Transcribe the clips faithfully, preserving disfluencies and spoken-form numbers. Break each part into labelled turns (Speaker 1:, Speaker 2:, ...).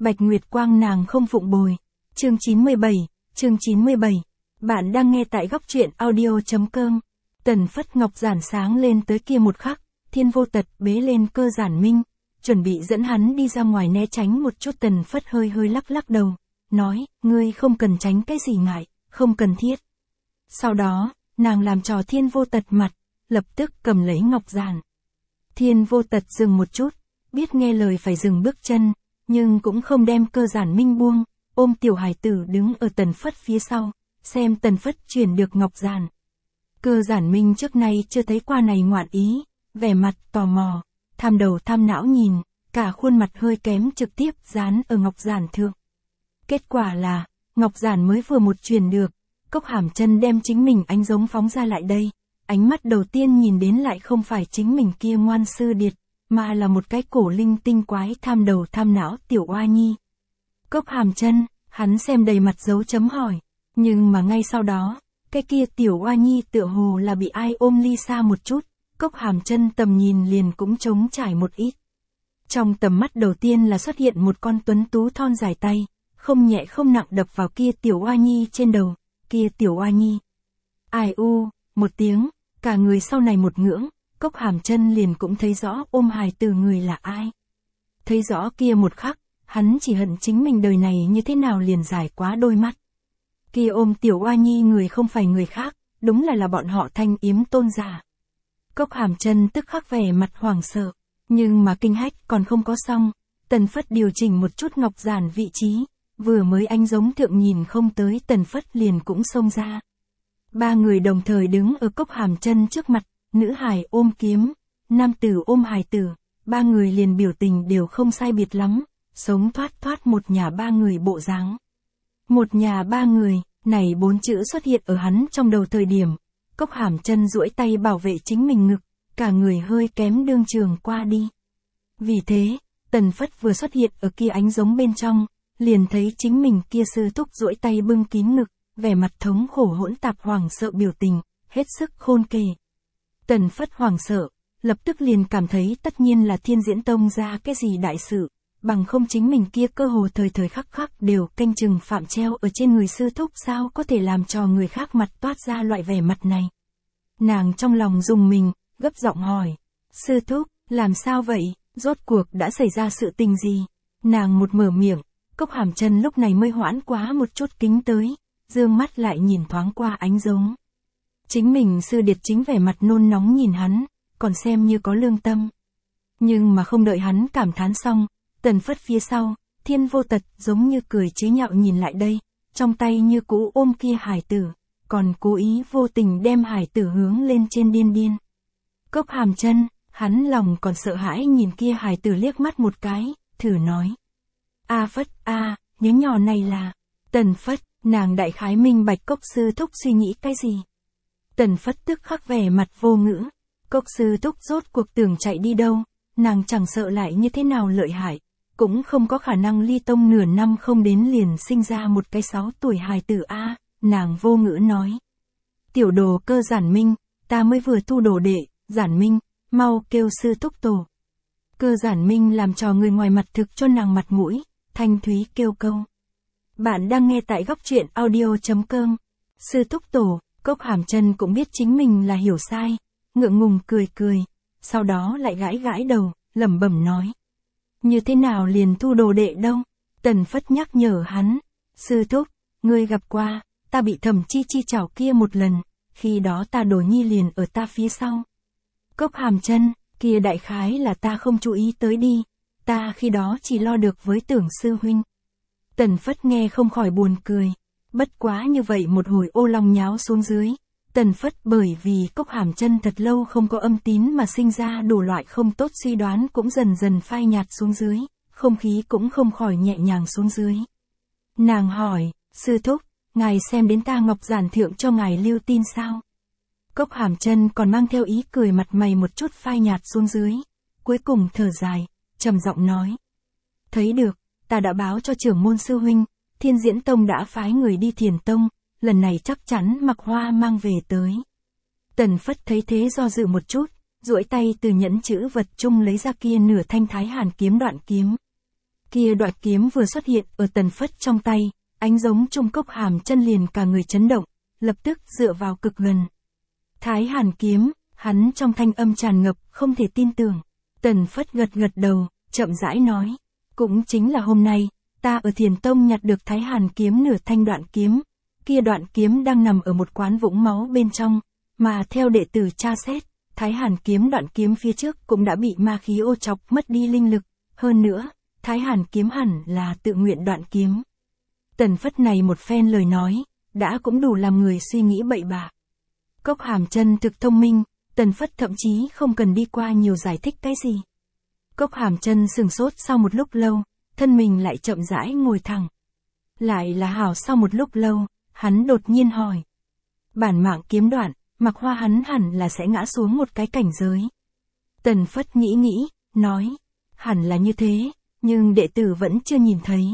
Speaker 1: Bạch Nguyệt Quang nàng không phụng bồi. Chương chín mươi bảy, chương chín mươi bảy. Bạn đang nghe tại góc truyện audio.com. Tần phất ngọc giản sáng lên tới kia một khắc, Thiên Vô Tật bế lên Cơ Giản Minh, chuẩn bị dẫn hắn đi ra ngoài né tránh một chút. Tần phất hơi hơi lắc lắc đầu, nói, ngươi không cần tránh cái gì ngại, không cần thiết. Sau đó, nàng làm trò Thiên Vô Tật mặt, lập tức cầm lấy ngọc giản. Thiên Vô Tật dừng một chút, biết nghe lời phải dừng bước chân, nhưng cũng không đem Cơ Giản Minh buông, ôm tiểu hài tử đứng ở Tần phất phía sau, xem Tần phất chuyển được ngọc giản. Cơ Giản Minh trước nay chưa thấy qua này ngoạn ý, vẻ mặt tò mò, tham đầu tham não nhìn, cả khuôn mặt hơi kém trực tiếp dán ở ngọc giản thượng. Kết quả là, ngọc giản mới vừa một truyền được, Cốc Hàm Chân đem chính mình ánh giống phóng ra lại đây, ánh mắt đầu tiên nhìn đến lại không phải chính mình kia ngoan sư điệt, mà là một cái cổ linh tinh quái tham đầu tham não tiểu oa nhi. Cốc Hàm Chân, hắn xem đầy mặt dấu chấm hỏi, nhưng mà ngay sau đó, cái kia tiểu oa nhi tựa hồ là bị ai ôm ly xa một chút, Cốc Hàm Chân tầm nhìn liền cũng trống trải một ít. Trong tầm mắt đầu tiên là xuất hiện một con tuấn tú thon dài tay, không nhẹ không nặng đập vào kia tiểu oa nhi trên đầu, kia tiểu oa nhi. Ai u, một tiếng, cả người sau này một ngưỡng, Cốc Hàm Chân liền cũng thấy rõ ôm hài từ người là ai. Thấy rõ kia một khắc, hắn chỉ hận chính mình đời này như thế nào liền dài quá đôi mắt. Kia ôm tiểu oa nhi người không phải người khác, đúng là là bọn họ Thanh Yếm Tôn giả. Cốc Hàm Chân tức khắc vẻ mặt hoảng sợ, nhưng mà kinh hách còn không có xong, Tần phất điều chỉnh một chút ngọc giản vị trí, vừa mới ánh giống thượng nhìn không tới Tần phất liền cũng xông ra. Ba người đồng thời đứng ở Cốc Hàm Chân trước mặt, nữ hài ôm kiếm, nam tử ôm hài tử, ba người liền biểu tình đều không sai biệt lắm, sống thoát thoát một nhà ba người bộ dáng. Một nhà ba người, này bốn chữ xuất hiện ở hắn trong đầu thời điểm, Cốc Hàm Chân duỗi tay bảo vệ chính mình ngực, cả người hơi kém đương trường qua đi. Vì thế, Tần phất vừa xuất hiện ở kia ánh giống bên trong, liền thấy chính mình kia sư thúc duỗi tay bưng kín ngực, vẻ mặt thống khổ hỗn tạp hoảng sợ biểu tình, hết sức khôn kể. Tần phất hoảng sợ, lập tức liền cảm thấy tất nhiên là Thiên Diễn Tông ra cái gì đại sự, bằng không chính mình kia cơ hồ thời thời khắc khắc đều canh chừng phạm treo ở trên người sư thúc, sao có thể làm cho người khác mặt toát ra loại vẻ mặt này. Nàng trong lòng rùng mình, gấp giọng hỏi, sư thúc, làm sao vậy, rốt cuộc đã xảy ra sự tình gì? Nàng một mở miệng, Cốc Hàm Chân lúc này mới hoãn quá một chút kính tới, dương mắt lại nhìn thoáng qua ánh giống. Chính mình sư điệt chính vẻ mặt nôn nóng nhìn hắn, còn xem như có lương tâm. Nhưng mà không đợi hắn cảm thán xong, Tần phất phía sau, Thiên Vô Tật giống như cười chế nhạo nhìn lại đây, trong tay như cũ ôm kia hài tử, còn cố ý vô tình đem hài tử hướng lên trên điên điên. Cốc Hàm Chân, hắn lòng còn sợ hãi nhìn kia hài tử liếc mắt một cái, thử nói. A phất, a, à, nhớ nhỏ này là, Tần phất, nàng đại khái minh bạch Cốc sư thúc suy nghĩ cái gì. Tần phất tức khắc vẻ mặt vô ngữ, Cốc sư thúc rốt cuộc tưởng chạy đi đâu, nàng chẳng sợ lại như thế nào lợi hại, cũng không có khả năng ly tông nửa năm không đến liền sinh ra một cái sáu tuổi hài tử a, nàng vô ngữ nói. Tiểu đồ Cơ Giản Minh, ta mới vừa thu đồ đệ, Giản Minh, mau kêu sư thúc tổ. Cơ Giản Minh làm trò người ngoài mặt thực cho nàng mặt mũi, thanh thúy kêu câu. Bạn đang nghe tại góc truyện audio.com. Sư thúc tổ, Cốc Hàm Chân cũng biết chính mình là hiểu sai, ngượng ngùng cười cười, sau đó lại gãi gãi đầu, lẩm bẩm nói. Như thế nào liền thu đồ đệ đâu? Tần phất nhắc nhở hắn. Sư thúc, ngươi gặp qua, ta bị Thẩm Chi Chi chảo kia một lần, khi đó ta đồ nhi liền ở ta phía sau. Cốc Hàm Chân, kia đại khái là ta không chú ý tới đi, ta khi đó chỉ lo được với Tưởng sư huynh. Tần phất nghe không khỏi buồn cười, bất quá như vậy một hồi ô long nháo xuống dưới. Tần phất bởi vì Cốc Hàm Chân thật lâu không có âm tín mà sinh ra đủ loại không tốt suy đoán cũng dần dần phai nhạt xuống dưới, không khí cũng không khỏi nhẹ nhàng xuống dưới. Nàng hỏi, sư thúc, ngài xem đến ta ngọc giản thượng cho ngài lưu tin sao? Cốc Hàm Chân còn mang theo ý cười mặt mày một chút phai nhạt xuống dưới, cuối cùng thở dài, trầm giọng nói. Thấy được, ta đã báo cho trưởng môn sư huynh, Thiên Diễn Tông đã phái người đi Thiền Tông, lần này chắc chắn mặc hoa mang về tới. Tần phất thấy thế do dự một chút, duỗi tay từ nhẫn chữ vật chung lấy ra kia nửa thanh Thái Hàn kiếm đoạn kiếm. Kia đoạt kiếm vừa xuất hiện ở Tần Phất trong tay, ánh giống trung Cốc Hàm Chân liền cả người chấn động, lập tức dựa vào cực gần. Thái Hàn kiếm, hắn trong thanh âm tràn ngập không thể tin tưởng. Tần Phất gật gật đầu, chậm rãi nói, cũng chính là hôm nay, ta ở Thiền Tông nhặt được Thái Hàn kiếm nửa thanh đoạn kiếm, kia đoạn kiếm đang nằm ở một quán vũng máu bên trong, mà theo đệ tử tra xét, Thái Hàn kiếm đoạn kiếm phía trước cũng đã bị ma khí ô chọc mất đi linh lực, hơn nữa, Thái Hàn kiếm hẳn là tự nguyện đoạn kiếm. Tần Phất này một phen lời nói, đã cũng đủ làm người suy nghĩ bậy bạ. Cốc Hàm Chân thực thông minh, Tần Phất thậm chí không cần đi qua nhiều giải thích cái gì. Cốc Hàm Chân sừng sốt sau một lúc lâu, thân mình lại chậm rãi ngồi thẳng. Lại là hảo sau một lúc lâu, hắn đột nhiên hỏi. Bản mạng kiếm đoạn, Mặc Hoa hắn hẳn là sẽ ngã xuống một cái cảnh giới. Tần Phất nghĩ nghĩ, nói, hẳn là như thế, nhưng đệ tử vẫn chưa nhìn thấy.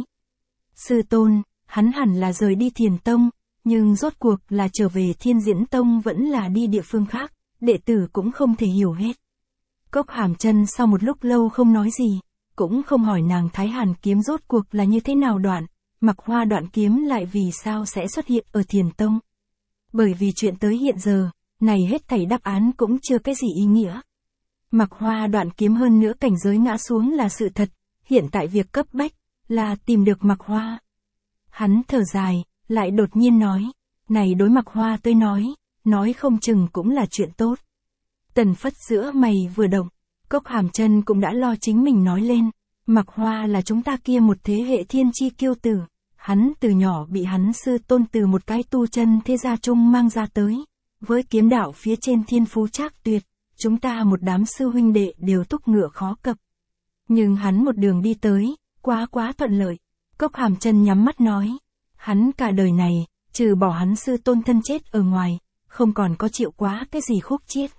Speaker 1: Sư tôn, hắn hẳn là rời đi Thiền Tông, nhưng rốt cuộc là trở về Thiên Diễn Tông vẫn là đi địa phương khác, đệ tử cũng không thể hiểu hết. Cốc Hàm Chân sau một lúc lâu không nói gì, cũng không hỏi nàng Thái Hàn kiếm rốt cuộc là như thế nào đoạn, Mặc Hoa đoạn kiếm lại vì sao sẽ xuất hiện ở Thiền Tông. Bởi vì chuyện tới hiện giờ, này hết thảy đáp án cũng chưa cái gì ý nghĩa. Mặc Hoa đoạn kiếm hơn nữa cảnh giới ngã xuống là sự thật, hiện tại việc cấp bách, là tìm được Mặc Hoa. Hắn thở dài, lại đột nhiên nói, này đối Mặc Hoa tôi nói, nói không chừng cũng là chuyện tốt. Tần Phất giữa mày vừa động, Cốc Hàm Chân cũng đã lo chính mình nói lên, Mặc Hoa là chúng ta kia một thế hệ thiên chi kiêu tử, hắn từ nhỏ bị hắn sư tôn từ một cái tu chân thế gia chung mang ra tới, với kiếm đạo phía trên thiên phú trác tuyệt, chúng ta một đám sư huynh đệ đều túc ngựa khó cập. Nhưng hắn một đường đi tới, quá quá thuận lợi. Cốc Hàm Chân nhắm mắt nói, hắn cả đời này, trừ bỏ hắn sư tôn thân chết ở ngoài, không còn có chịu quá cái gì khúc chiết.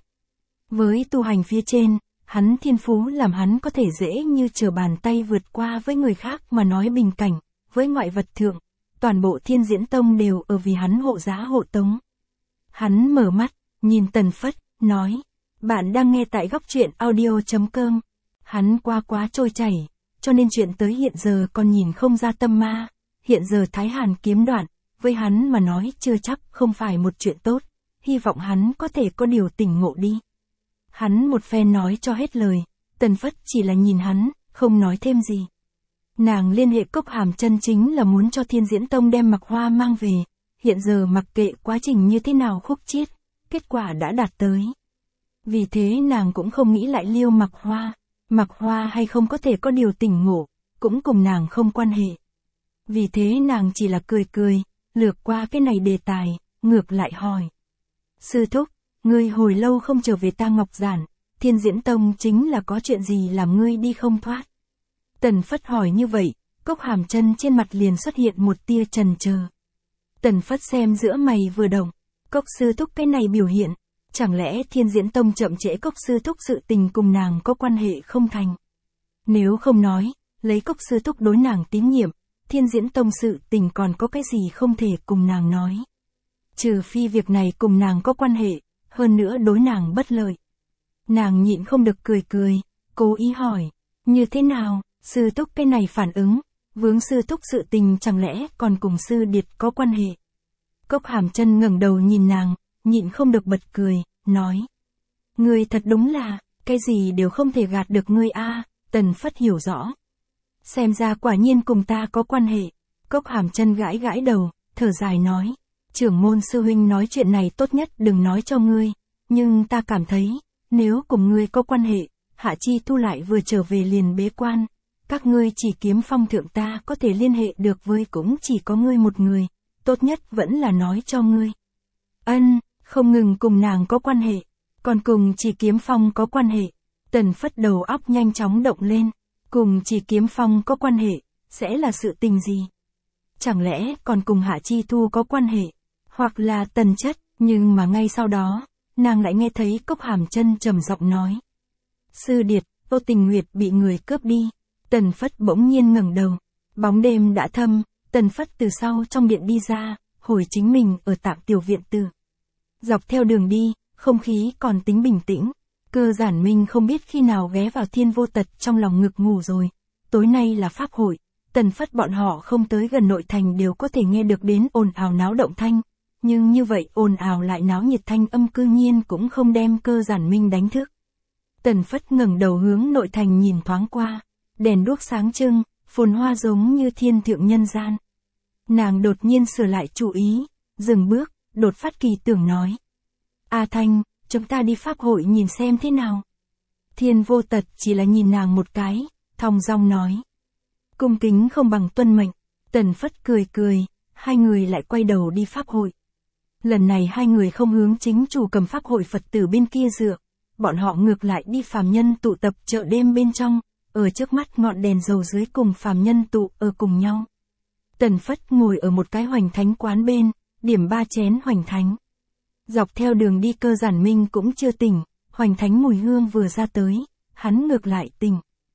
Speaker 1: Với tu hành phía trên, hắn thiên phú làm hắn có thể dễ như trở bàn tay vượt qua với người khác mà nói bình cảnh, với ngoại vật thượng, toàn bộ Thiên Diễn Tông đều ở vì hắn hộ giá hộ tống. Hắn mở mắt, nhìn Tần Phất, nói, bạn đang nghe tại góc truyện audio chấm com. Hắn qua quá trôi chảy, cho nên chuyện tới hiện giờ còn nhìn không ra tâm ma, hiện giờ Thái Hàn kiếm đoạn, với hắn mà nói chưa chắc không phải một chuyện tốt, hy vọng hắn có thể có điều tỉnh ngộ đi. Hắn một phen nói cho hết lời, Tần Phất chỉ là nhìn hắn, không nói thêm gì. Nàng liên hệ Cốc Hàm Chân chính là muốn cho Thiên Diễn Tông đem Mặc Hoa mang về, hiện giờ mặc kệ quá trình như thế nào khúc chiết, kết quả đã đạt tới. Vì thế nàng cũng không nghĩ lại liêu Mặc Hoa, Mặc Hoa hay không có thể có điều tỉnh ngộ, cũng cùng nàng không quan hệ. Vì thế nàng chỉ là cười cười, lược qua cái này đề tài, ngược lại hỏi. Sư thúc, ngươi hồi lâu không trở về ta Ngọc Giản, Thiên Diễn Tông chính là có chuyện gì làm ngươi đi không thoát? Tần Phất hỏi như vậy, Cốc Hàm Chân trên mặt liền xuất hiện một tia chần chờ. Tần Phất xem giữa mày vừa động, Cốc sư thúc cái này biểu hiện, chẳng lẽ Thiên Diễn Tông chậm trễ Cốc sư thúc sự tình cùng nàng có quan hệ không thành? Nếu không nói, lấy Cốc sư thúc đối nàng tín nhiệm, Thiên Diễn Tông sự tình còn có cái gì không thể cùng nàng nói? Trừ phi việc này cùng nàng có quan hệ, hơn nữa đối nàng bất lợi. Nàng nhịn không được cười cười, cố ý hỏi, như thế nào, sư thúc cái này phản ứng, vướng sư thúc sự tình chẳng lẽ còn cùng sư điệt có quan hệ? Cốc Hàm Chân ngẩng đầu nhìn nàng, nhịn không được bật cười, nói. Ngươi thật đúng là, cái gì đều không thể gạt được ngươi a. Tần Phất hiểu rõ. Xem ra quả nhiên cùng ta có quan hệ. Cốc Hàm Chân gãi gãi đầu, thở dài nói. Trưởng môn sư huynh nói chuyện này tốt nhất đừng nói cho ngươi, nhưng ta cảm thấy, nếu cùng ngươi có quan hệ, Hạ Chi Thu lại vừa trở về liền bế quan, các ngươi chỉ kiếm phong thượng ta có thể liên hệ được với cũng chỉ có ngươi một người, tốt nhất vẫn là nói cho ngươi. Ân, không ngừng cùng nàng có quan hệ, còn cùng chỉ kiếm phong có quan hệ. Tần Phất đầu óc nhanh chóng động lên, cùng chỉ kiếm phong có quan hệ, sẽ là sự tình gì? Chẳng lẽ còn cùng Hạ Chi Thu có quan hệ, hoặc là Tần Chất, nhưng mà ngay sau đó, nàng lại nghe thấy Cốc Hàm Chân trầm giọng nói. Sư điệt, Tô Tình Nguyệt bị người cướp đi. Tần Phất bỗng nhiên ngẩng đầu, bóng đêm đã thâm, Tần Phất từ sau trong điện đi ra, hồi chính mình ở tạm tiểu viện tử. Dọc theo đường đi, không khí còn tính bình tĩnh, Cơ Giản Minh không biết khi nào ghé vào Thiên Vô Tật trong lòng ngực ngủ rồi, tối nay là pháp hội, Tần Phất bọn họ không tới gần nội thành đều có thể nghe được đến ồn ào náo động thanh, nhưng như vậy ồn ào lại náo nhiệt thanh âm cư nhiên cũng không đem Cơ Giản Minh đánh thức. Tần Phất ngẩng đầu hướng nội thành nhìn thoáng qua, đèn đuốc sáng trưng, phồn hoa giống như thiên thượng nhân gian. Nàng đột nhiên sửa lại chủ ý, dừng bước, đột phát kỳ tưởng nói. A Thanh, chúng ta đi pháp hội nhìn xem thế nào. Thiên Vô Tật chỉ là nhìn nàng một cái, thong dong nói. Cung kính không bằng tuân mệnh. Tần Phất cười cười, hai người lại quay đầu đi pháp hội. Lần này hai người không hướng chính chủ cầm pháp hội Phật tử bên kia dựa, bọn họ ngược lại đi phàm nhân tụ tập chợ đêm bên trong, ở trước mắt ngọn đèn dầu dưới cùng phàm nhân tụ ở cùng nhau. Tần Phất ngồi ở một cái hoành thánh quán bên, điểm ba chén hoành thánh. Dọc theo đường đi Cơ Giản Minh cũng chưa tỉnh, hoành thánh mùi hương vừa ra tới, hắn ngược lại tỉnh.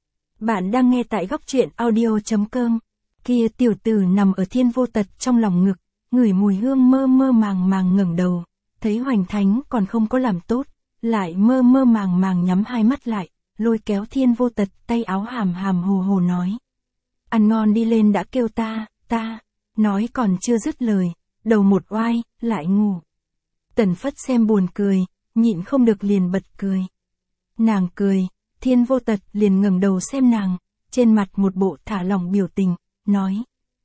Speaker 1: Bạn đang nghe tại góc truyện audio chấm com. Kia tiểu tử nằm ở Thiên Vô Tật trong lòng ngực, ngửi mùi hương mơ mơ màng màng ngẩng đầu, thấy hoành thánh còn không có làm tốt, lại mơ mơ màng màng nhắm hai mắt lại, lôi kéo Thiên Vô Tật tay áo hàm hàm hồ hồ nói. Ăn ngon đi lên đã kêu ta, ta, nói còn chưa dứt lời, đầu một oai, lại ngủ. Tần Phất xem buồn cười, nhịn không được liền bật cười. Nàng cười, Thiên Vô Tật liền ngẩng đầu xem nàng, trên mặt một bộ thả lỏng biểu tình, nói.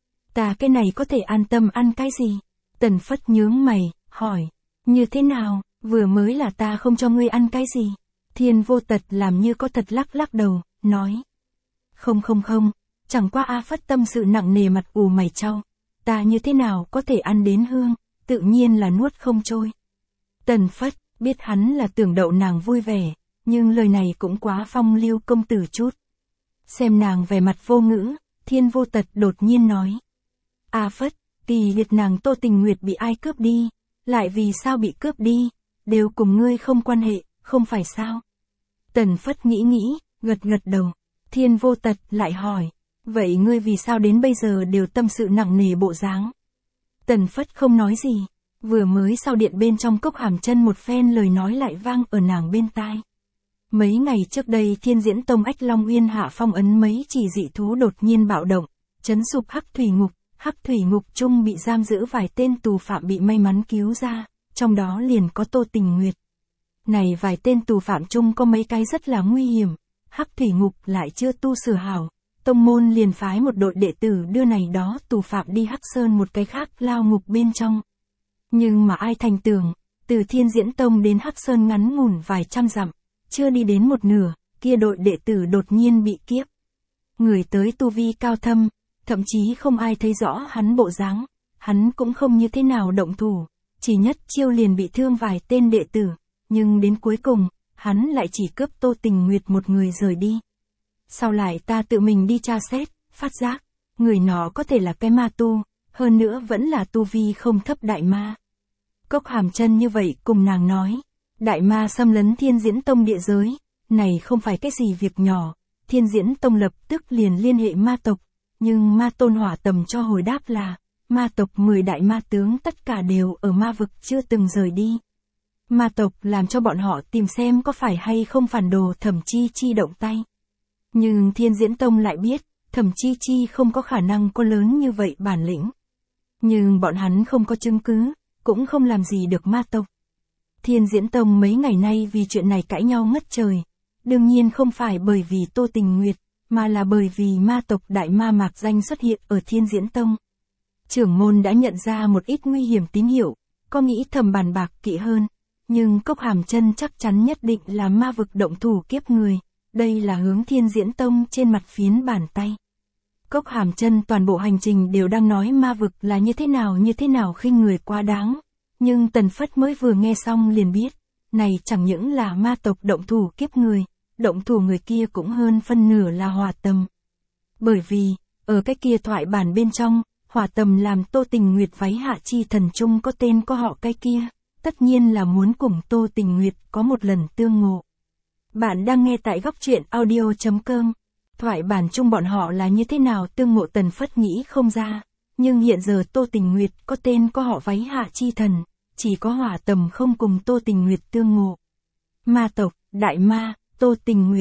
Speaker 1: Ta cái này có thể an tâm ăn cái gì? Tần Phất nhướng mày, hỏi, như thế nào, vừa mới là ta không cho ngươi ăn cái gì? Thiên Vô Tật làm như có thật lắc lắc đầu, nói. Không không không, chẳng qua A Phất tâm sự nặng nề mặt ù mày trao, ta như thế nào có thể ăn đến hương, tự nhiên là nuốt không trôi. Tần Phất, biết hắn là tưởng đậu nàng vui vẻ, nhưng lời này cũng quá phong lưu công tử chút. Xem nàng vẻ mặt vô ngữ, Thiên Vô Tật đột nhiên nói. A Phất, kỳ liệt nàng Tô Tình Nguyệt bị ai cướp đi, lại vì sao bị cướp đi, đều cùng ngươi không quan hệ, không phải sao? Tần Phất nghĩ nghĩ, gật gật đầu. Thiên Vô Tật lại hỏi, vậy ngươi vì sao đến bây giờ đều tâm sự nặng nề bộ dáng? Tần Phất không nói gì, vừa mới sau điện bên trong Cốc Hàm Chân một phen lời nói lại vang ở nàng bên tai. Mấy ngày trước đây Thiên Diễn Tông Ách Long Uyên hạ phong ấn mấy chỉ dị thú đột nhiên bạo động, chấn sụp Hắc Thủy Ngục, Hắc Thủy Ngục chung bị giam giữ vài tên tù phạm bị may mắn cứu ra, trong đó liền có Tô Tình Nguyệt. Này vài tên tù phạm chung có mấy cái rất là nguy hiểm, Hắc Thủy Ngục lại chưa tu sửa hảo, tông môn liền phái một đội đệ tử đưa này đó tù phạm đi Hắc Sơn một cái khác lao ngục bên trong. Nhưng mà ai thành tưởng, từ Thiên Diễn Tông đến Hắc Sơn ngắn ngủn vài trăm dặm, chưa đi đến một nửa, kia đội đệ tử đột nhiên bị kiếp. Người tới tu vi cao thâm, thậm chí không ai thấy rõ hắn bộ dáng, hắn cũng không như thế nào động thủ, chỉ nhất chiêu liền bị thương vài tên đệ tử, nhưng đến cuối cùng, hắn lại chỉ cướp Tô Tình Nguyệt một người rời đi. Sau lại ta tự mình đi tra xét, phát giác, người nó có thể là cái ma tu, hơn nữa vẫn là tu vi không thấp đại ma. Cốc Hàm Chân như vậy cùng nàng nói, đại ma xâm lấn Thiên Diễn Tông địa giới, này không phải cái gì việc nhỏ, Thiên Diễn Tông lập tức liền liên hệ ma tộc, nhưng ma tôn Hỏa Tầm cho hồi đáp là, ma tộc mười đại ma tướng tất cả đều ở ma vực chưa từng rời đi. Ma tộc làm cho bọn họ tìm xem có phải hay không phản đồ Thẩm Chi Chi động tay. Nhưng Thiên Diễn Tông lại biết, Thẩm Chi Chi không có khả năng có lớn như vậy bản lĩnh. Nhưng bọn hắn không có chứng cứ, cũng không làm gì được ma tộc. Thiên Diễn Tông mấy ngày nay vì chuyện này cãi nhau ngất trời. Đương nhiên không phải bởi vì Tô Tình Nguyệt, mà là bởi vì ma tộc đại ma Mạc Danh xuất hiện ở Thiên Diễn Tông. Trưởng môn đã nhận ra một ít nguy hiểm tín hiệu, có nghĩ thầm bàn bạc kỹ hơn. Nhưng Cốc Hàm Chân chắc chắn nhất định là ma vực động thủ kiếp người, đây là hướng Thiên Diễn Tông trên mặt phiến bàn tay. Cốc Hàm Chân toàn bộ hành trình đều đang nói ma vực là như thế nào như thế nào khinh người quá đáng. Nhưng Tần Phất mới vừa nghe xong liền biết, này chẳng những là ma tộc động thủ kiếp người, động thủ người kia cũng hơn phân nửa là Hỏa Tầm. Bởi vì, ở cái kia thoại bản bên trong, Hỏa Tầm làm Tô Tình Nguyệt váy hạ chi thần chung có tên có họ cái kia, tất nhiên là muốn cùng Tô Tình Nguyệt có một lần tương ngộ. Bạn đang nghe tại góc truyện audio chấm com. Thoại bản chung bọn họ là như thế nào tương ngộ Tần Phất nghĩ không ra, nhưng hiện giờ Tô Tình Nguyệt có tên có họ váy hạ chi thần, chỉ có Hỏa Tầm không cùng Tô Tình Nguyệt tương ngộ. Ma tộc, đại ma, Tô Tình Nguyệt,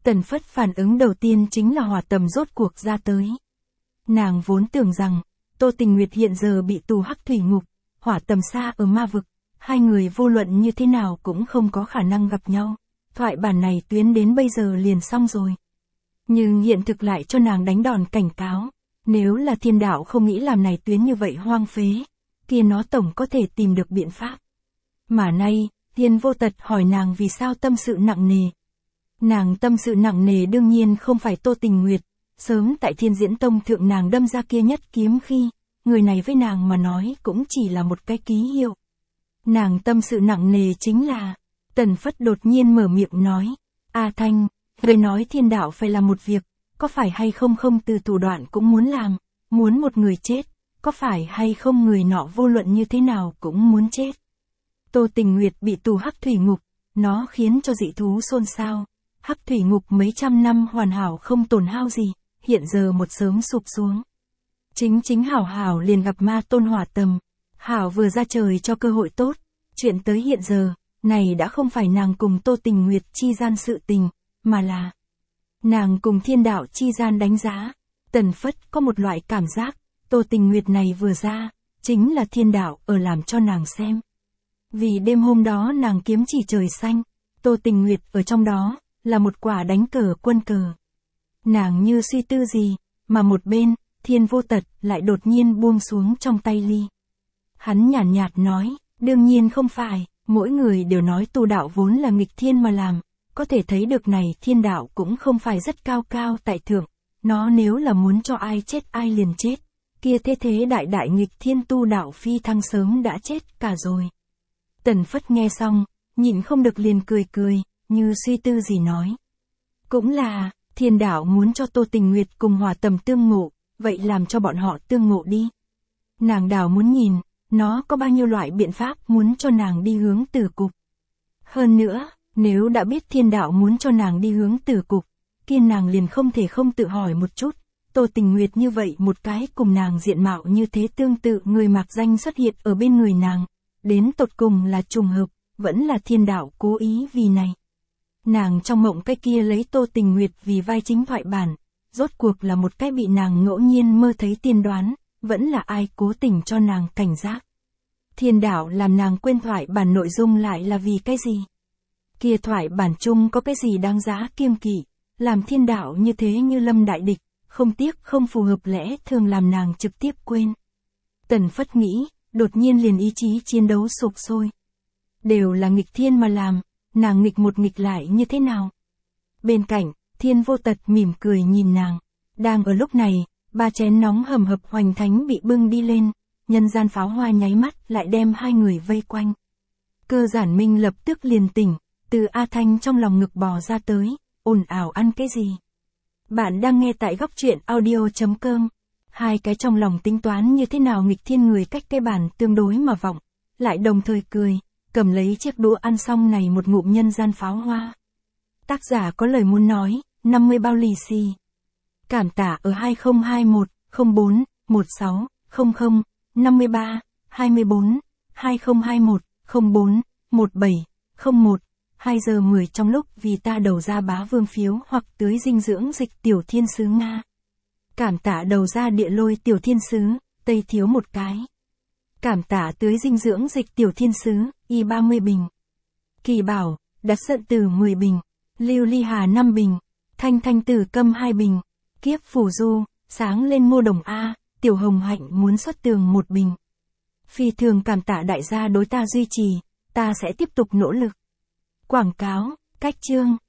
Speaker 1: Tần Phất phản ứng đầu tiên chính là Hỏa Tầm rốt cuộc ra tới. Nàng vốn tưởng rằng, Tô Tình Nguyệt hiện giờ bị tù Hắc Thủy Ngục, Hỏa Tầm xa ở ma vực, hai người vô luận như thế nào cũng không có khả năng gặp nhau. Thoại bản này tuyến đến bây giờ liền xong rồi. Nhưng hiện thực lại cho nàng đánh đòn cảnh cáo, nếu là thiên đạo không nghĩ làm này tuyến như vậy hoang phế, kia nó tổng có thể tìm được biện pháp. Mà nay, Thiên Vô Tật hỏi nàng vì sao tâm sự nặng nề. Nàng tâm sự nặng nề đương nhiên không phải Tô Tình Nguyệt, sớm tại Thiên Diễn Tông thượng nàng đâm ra kia nhất kiếm khi, người này với nàng mà nói cũng chỉ là một cái ký hiệu. Nàng tâm sự nặng nề chính là, Tần Phất đột nhiên mở miệng nói, A Thanh, người nói thiên đạo phải làm một việc, có phải hay không không từ thủ đoạn cũng muốn làm, muốn một người chết, có phải hay không người nọ vô luận như thế nào cũng muốn chết. Tô Tình Nguyệt bị tù Hắc Thủy Ngục, nó khiến cho dị thú xôn xao. Hắc Thủy Ngục mấy trăm năm hoàn hảo không tổn hao gì, hiện giờ một sớm sụp xuống. Chính chính Hảo Hảo liền gặp ma tôn Hỏa Tầm. Hảo vừa ra trời cho cơ hội tốt, chuyện tới hiện giờ, này đã không phải nàng cùng Tô Tình Nguyệt chi gian sự tình, mà là nàng cùng thiên đạo chi gian đánh giá. Tần Phất có một loại cảm giác, Tô Tình Nguyệt này vừa ra, chính là thiên đạo ở làm cho nàng xem. Vì đêm hôm đó nàng kiếm chỉ trời xanh, Tô Tình Nguyệt ở trong đó, là một quả đánh cờ quân cờ. Nàng như suy tư gì, mà một bên, Thiên Vô Tật lại đột nhiên buông xuống trong tay ly. Hắn nhàn nhạt, nhạt nói, đương nhiên không phải, mỗi người đều nói tu đạo vốn là nghịch thiên mà làm, có thể thấy được này thiên đạo cũng không phải rất cao cao tại thượng, nó nếu là muốn cho ai chết ai liền chết, kia thế thế đại đại nghịch thiên tu đạo phi thăng sớm đã chết cả rồi. Tần Phất nghe xong, nhịn không được liền cười cười, như suy tư gì nói. Cũng là, thiên đạo muốn cho Tô Tình Nguyệt cùng Hỏa Tầm tương ngộ, vậy làm cho bọn họ tương ngộ đi. Nàng đảo muốn nhìn, nó có bao nhiêu loại biện pháp muốn cho nàng đi hướng tử cục. Hơn nữa, nếu đã biết thiên đạo muốn cho nàng đi hướng tử cục, kia nàng liền không thể không tự hỏi một chút, Tô Tình Nguyệt như vậy một cái cùng nàng diện mạo như thế tương tự người mạc danh xuất hiện ở bên người nàng, đến tột cùng là trùng hợp, vẫn là thiên đạo cố ý vì này. Nàng trong mộng cái kia lấy Tô Tình Nguyệt vì vai chính thoại bản, rốt cuộc là một cái bị nàng ngẫu nhiên mơ thấy tiên đoán, vẫn là ai cố tình cho nàng cảnh giác. Thiên đạo làm nàng quên thoại bản nội dung lại là vì cái gì? Kia thoại bản chung có cái gì đáng giá kiêng kỵ, làm thiên đạo như thế như lâm đại địch, không tiếc không phù hợp lẽ thường làm nàng trực tiếp quên. Tần Phất nghĩ, đột nhiên liền ý chí chiến đấu sục sôi. Đều là nghịch thiên mà làm, nàng nghịch một nghịch lại như thế nào? Bên cạnh, Thiên Vô Tật mỉm cười nhìn nàng. Đang ở lúc này, ba chén nóng hầm hập hoành thánh bị bưng đi lên, nhân gian pháo hoa nháy mắt lại đem hai người vây quanh. Cơ Giản Minh lập tức liền tỉnh, từ A Thanh trong lòng ngực bò ra tới, ồn ào ăn cái gì? Bạn đang nghe tại góc truyện audio chấm com. Hai cái trong lòng tính toán như thế nào nghịch thiên người cách cái bàn tương đối mà vọng, lại đồng thời cười, cầm lấy chiếc đũa ăn xong này một ngụm nhân gian pháo hoa. Tác giả có lời muốn nói, năm mươi bao lì xì. Cảm tạ ở hai không hai một, không bốn, một sáu, không không, năm mươi ba, hai mươi bốn, hai không hai một, không bốn, một bảy, không một, hai giờ mười trong lúc vì ta đầu ra bá vương phiếu hoặc tưới dinh dưỡng dịch tiểu thiên sứ Nga. Cảm tạ đầu ra địa lôi tiểu thiên sứ, Tây thiếu một cái. Cảm tạ tưới dinh dưỡng dịch tiểu thiên sứ, y ba mươi bình. Kỳ bảo, đặt giận từ mười bình. Lưu Ly Hà năm bình. Thanh Thanh Tử Câm hai bình. Kiếp Phủ Du, sáng lên Ngô Đồng A, Tiểu Hồng Hạnh muốn xuất tường một bình. Phi thường cảm tạ đại gia đối ta duy trì, ta sẽ tiếp tục nỗ lực. Quảng cáo, cách chương.